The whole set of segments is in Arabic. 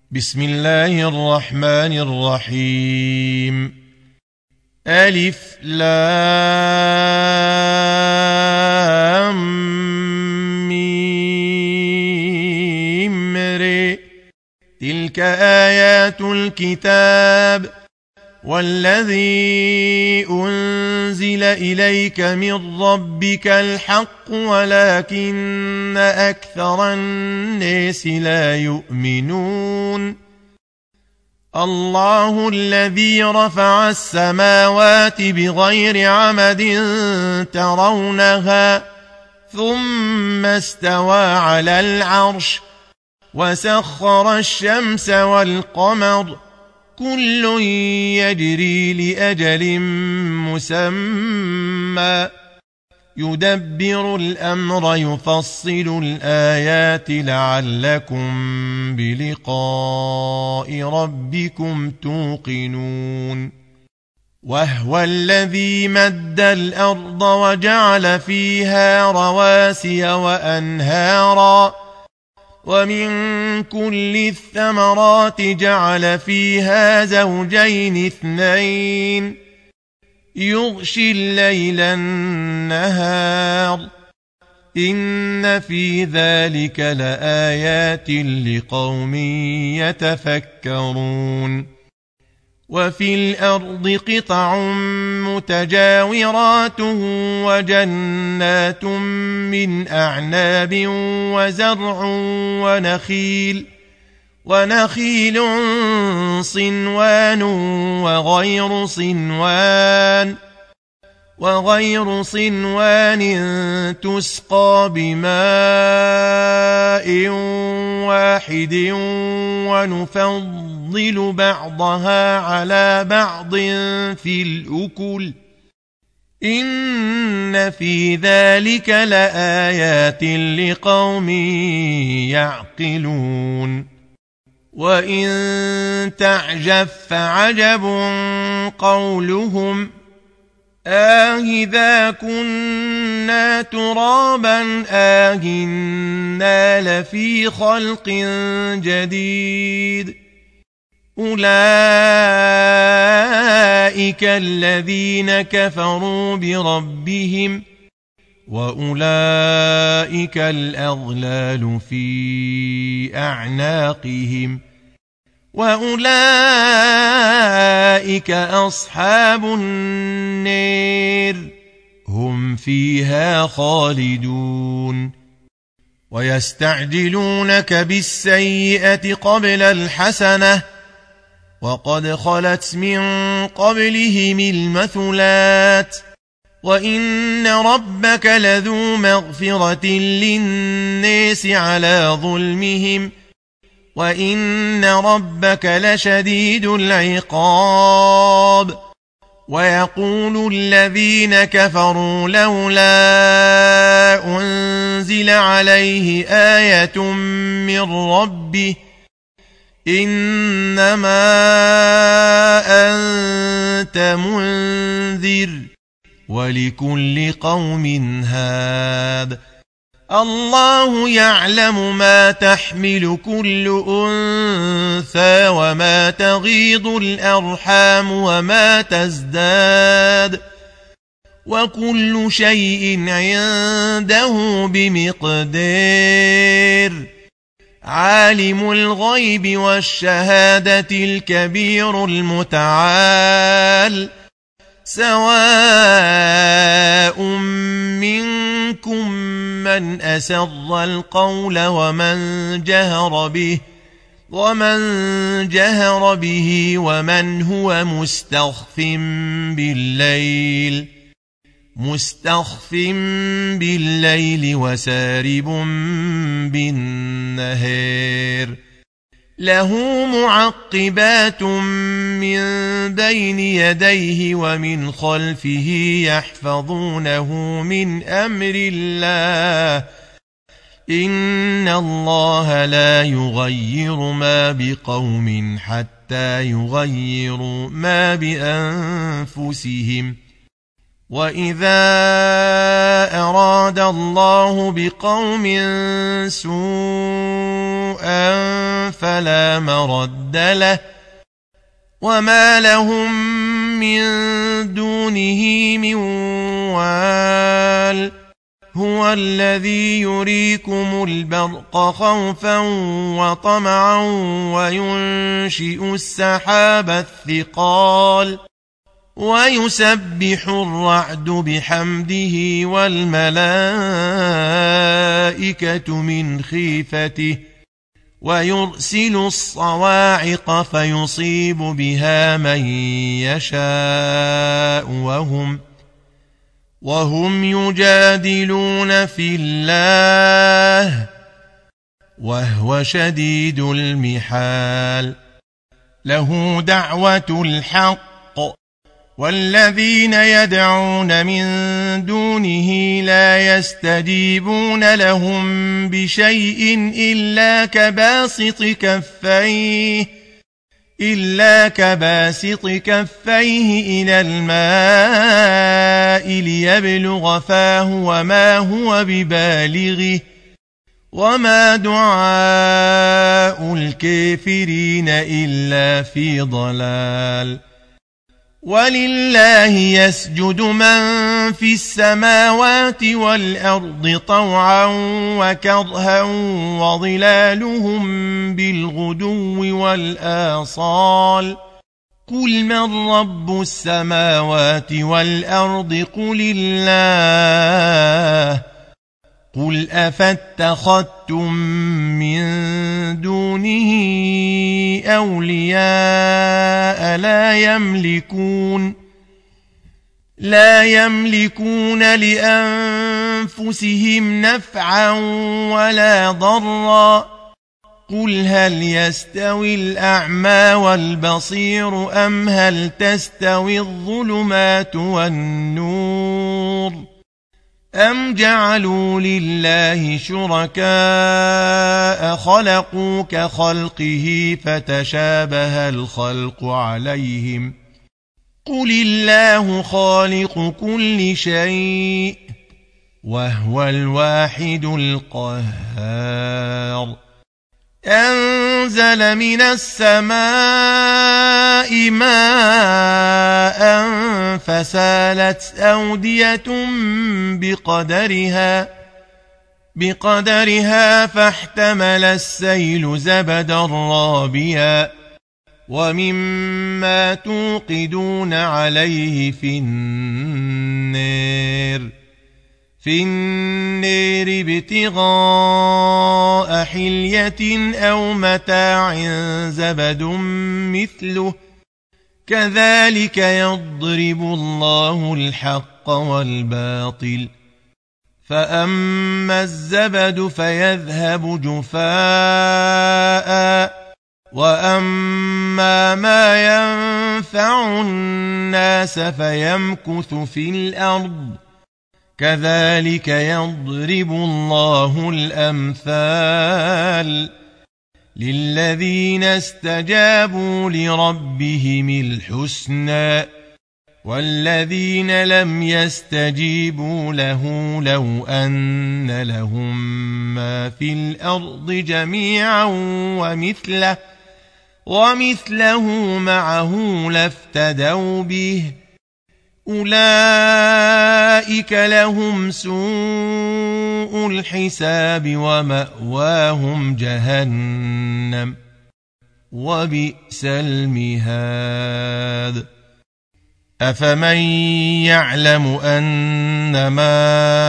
بسم الله الرحمن الرحيم. ألف لام ميم ر. تلك آيات الكتاب والذي أنزل إليك من ربك الحق ولكن أكثر الناس لا يؤمنون. الله الذي رفع السماوات بغير عمد ترونها ثم استوى على العرش وسخر الشمس والقمر كل يجري لأجل مسمى يدبر الأمر يفصل الآيات لعلكم بلقاء ربكم توقنون. وهو الذي مد الأرض وجعل فيها رواسي وأنهارا ومن كل الثمرات جعل فيها زوجين اثنين يغشي الليل النهار إن في ذلك لآيات لقوم يتفكرون. وفي الأرض قطع متجاورات وجنات من أعناب وزرع ونخيل صنوان وغير صنوان تسقى بماء واحد ونفضل بعضها على بعض في الأكل إن في ذلك لآيات لقوم يعقلون. وإن تعجب فعجب قولهم آهذا كنا ترابا آهنا لفي خلق جديد أولئك الذين كفروا بربهم وأولئك الأغلال في أعناقهم وأولئك أصحاب النار هم فيها خالدون. ويستعجلونك بالسيئة قبل الحسنة وقد خلت من قبلهم المثلات وإن ربك لذو مغفرة للناس على ظلمهم وإن ربك لشديد العقاب. ويقول الذين كفروا لولا أنزل عليه آية من ربه إنما أنت منذر ولكل قوم هاد الله يعلم ما تحمل كل أنثى وما تغيض الأرحام وما تزداد وكل شيء عنده بمقدار. عالم الغيب والشهادة الكبير المتعال سواء منكم من أسر القول ومن جهر به ومن هو مستخف بالليل وسارب بالنهار له معقبات من بين يديه ومن خلفه يحفظونه من أمر الله إن الله لا يغير ما بقوم حتى يغيروا ما بأنفسهم وإذا أراد الله بقوم سوءا فلا مرد له وما لهم من دونه من وال هو الذي يريكم البرق خوفا وطمعا وينشئ السحاب الثقال ويسبح الرعد بحمده والملائكة من خيفته ويرسل الصواعق فيصيب بها من يشاء وهم يجادلون في الله وهو شديد المحال له دعوة الحق والذين يدعون من دونه لا يستجيبون لهم بشيء إلا كباسط كفيه إلى الماء ليبلغ فاه وما هو ببالغه وما دعاء الكافرين إلا في ضلال ولله يسجد من في السماوات والأرض طوعا وكرها وظلالهم بالغدو والآصال قل من رب السماوات والأرض قل الله قل أفاتخذتم من دونه أولياء لا يملكون لأنفسهم نفعا ولا ضرا قل هل يستوي الأعمى والبصير أم هل تستوي الظلمات والنور أم جعلوا لله شركاء خلقوا كخلقه فتشابه الخلق عليهم قل الله خالق كل شيء وهو الواحد القهار أنزل من السماء ماء فسالت أودية بقدرها فاحتمل السيل زبدا رابيا ومما توقدون عليه في النار ابتغاء حلية أو متاع زبد مثله كذلك يضرب الله الحق والباطل فأما الزبد فيذهب جفاء وأما ما ينفع الناس فيمكث في الأرض كذلك يضرب الله الأمثال للذين استجابوا لربهم الحسنى والذين لم يستجيبوا له لو أن لهم ما في الأرض جميعا ومثله معه لافتدوا به أولئك لهم سوء الحساب ومأواهم جهنم وبئس المهاد أفمن يعلم أنما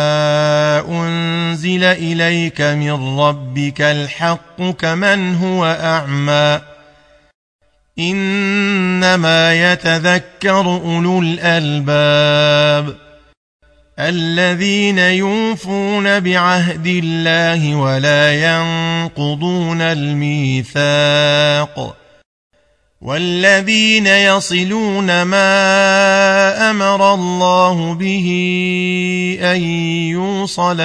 أنزل إليك من ربك الحق كمن هو أعمى إنما يتذكر أولو الألباب الذين يوفون بعهد الله ولا ينقضون الميثاق والذين يصلون ما أمر الله به أن يوصل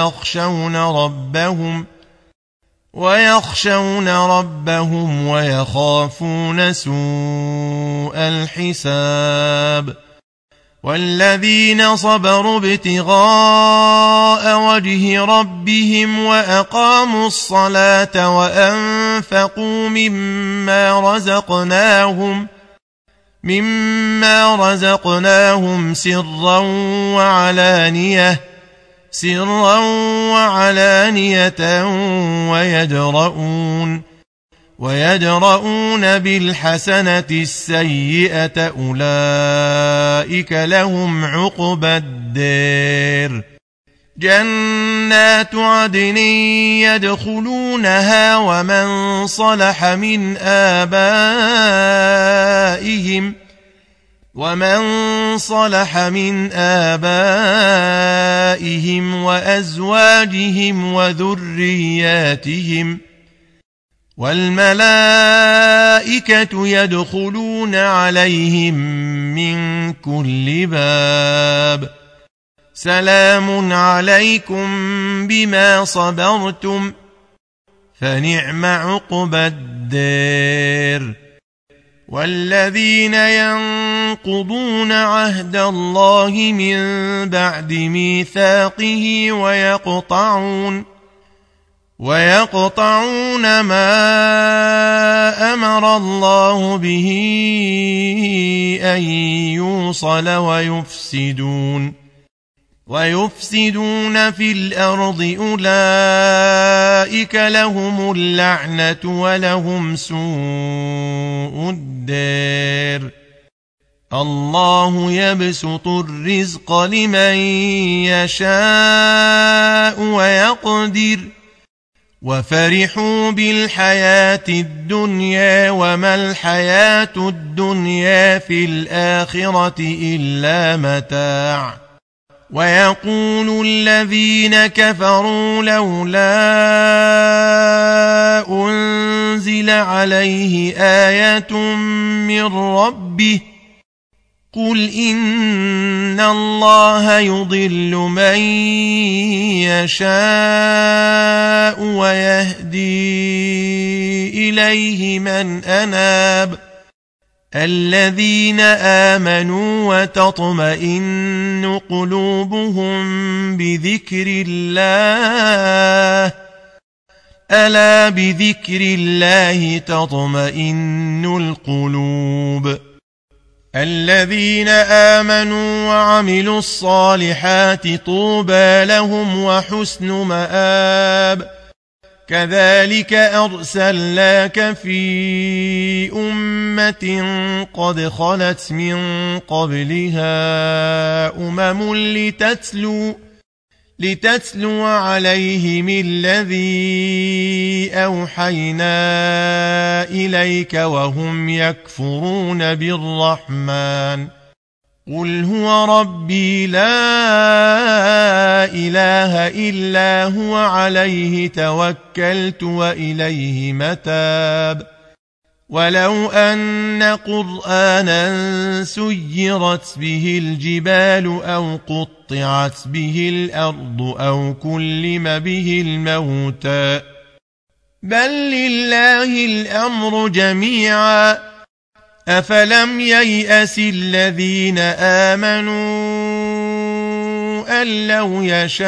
ويخشون ربهم ويخافون سوء الحساب والذين صبروا ابتغاء وجه ربهم وأقاموا الصلاة وأنفقوا مما رزقناهم سرا وعلانية ويدرؤون بالحسنة السيئة أولئك لهم عقبى الدار جنات عدن يدخلونها ومن صلح من آبائهم وأزواجهم وذرياتهم والملائكة يدخلون عليهم من كل باب سلام عليكم بما صبرتم فنعم عقبى الدار والذين ينقضون عهد الله من بعد ميثاقه ويقطعون ما أمر الله به أن يوصل ويفسدون في الأرض أولئك لهم اللعنة ولهم سوء الدار الله يبسط الرزق لمن يشاء ويقدر وفرحوا بالحياة الدنيا وما الحياة الدنيا في الآخرة إلا متاع ويقول الذين كفروا لولا أنزل عليه آية من ربه قل إن الله يضل من يشاء ويهدي إليه من أناب الذين آمنوا وتطمئن قلوبهم بذكر الله ألا بذكر الله تطمئن القلوب الذين آمنوا وعملوا الصالحات طوبى لهم وحسن مآب كذلك أرسلناك في أمة قد خلت من قبلها لتتلو عليهم الذي أوحينا إليك وهم يكفرون بالرحمن قل هو ربي لا إله إلا هو عليه توكلت وإليه متاب ولو أن قرآنا سيرت به الجبال أو قطعت به الأرض أو كلم به الموتى بل لله الأمر جميعا أفلم ييأس الذين آمنوا أن لو يشاء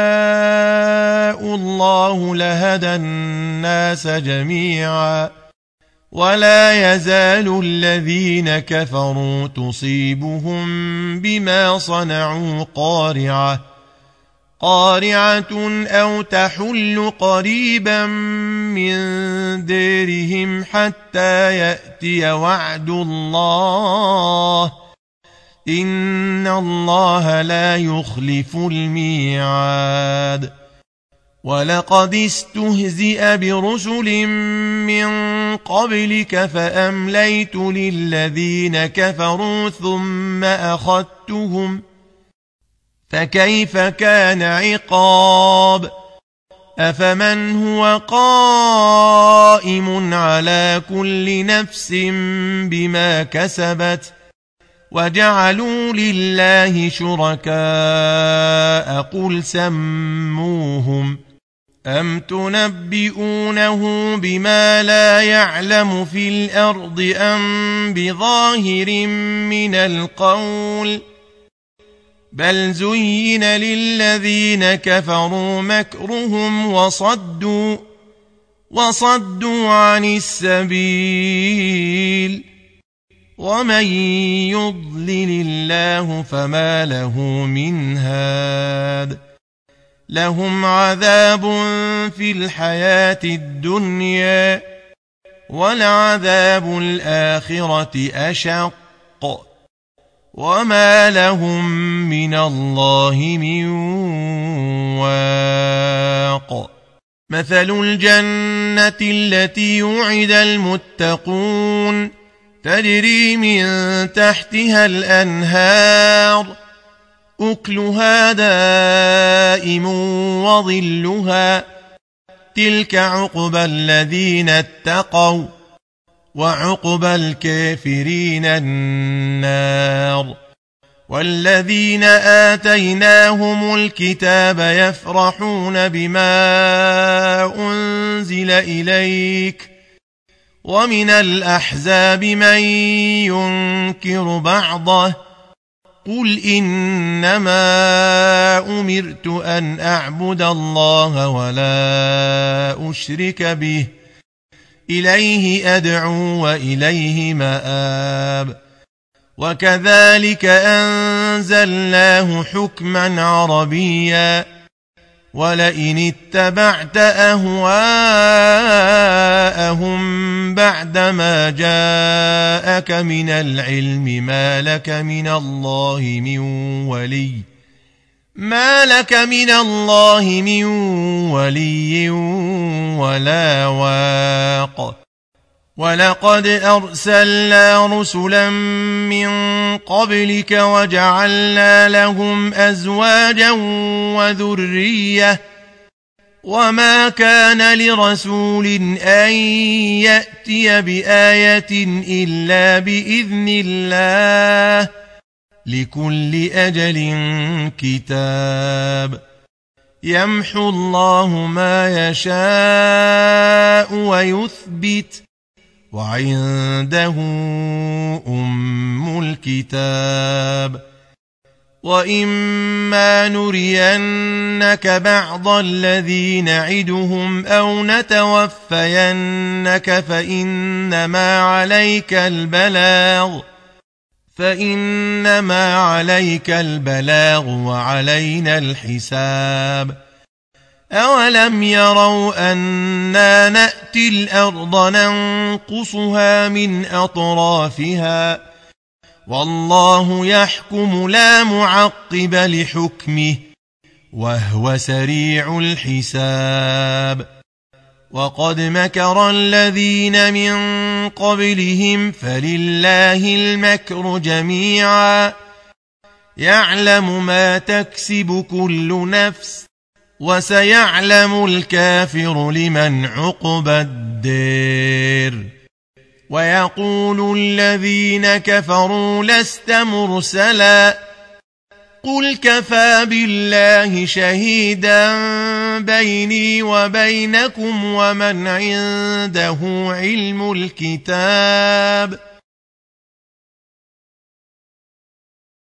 الله لهدى الناس جميعا ولا يزال الذين كفروا تصيبهم بما صنعوا قارعة أو تحل قريبا من ديرهم حتى يأتي وعد الله إن الله لا يخلف الميعاد ولقد استهزئ برسل من قبلك فأمليت للذين كفروا ثم أخذتهم فكيف كان عقاب أفمن هو قائم على كل نفس بما كسبت وجعلوا لله شركاء قل سموهم أم تنبئونه بما لا يعلم في الأرض أم بظاهر من القول بل زين للذين كفروا مكرهم وصدوا عن السبيل ومن يضلل الله فما له من هاد لهم عذاب في الحياة الدنيا ولعذاب الآخرة أشق وما لهم من الله من واق مثل الجنة التي وعد المتقون تجري من تحتها الأنهار أكلها دائم وظلها تلك عقبى الذين اتقوا وعقبى الكافرين النار والذين آتيناهم الكتاب يفرحون بما أنزل إليك ومن الأحزاب من ينكر بعضه قل إنما أمرت أن أعبد الله ولا أشرك به إليه أدعو وإليه مآب وكذلك أنزلناه حكما عربيا ولئن اتبعت أهواءهم بعدما جاءك من العلم ما لك من الله من ولي ولا واق ولقد أرسلنا رسلا من قبلك وجعلنا لهم أزواجا وذرية وما كان لرسول أن يأتي بآية إلا بإذن الله لكل أجل كتاب يمحو الله ما يشاء ويثبت وعنده أم الكتاب وإما نرينك بعض الذي نعدهم أو نتوفينك فإنما عليك البلاغ وعلينا الحساب أولم يروا أنا نأتي الأرض ننقصها من أطرافها والله يحكم لا معقب لحكمه وهو سريع الحساب وقد مكر الذين من قبلهم فلله المكر جميعا يعلم ما تكسب كل نفس وسيعلم الكافر لمن عقبى الدار ويقول الذين كفروا لست مرسلا قل كفى بالله شهيدا بيني وبينكم ومن عنده علم الكتاب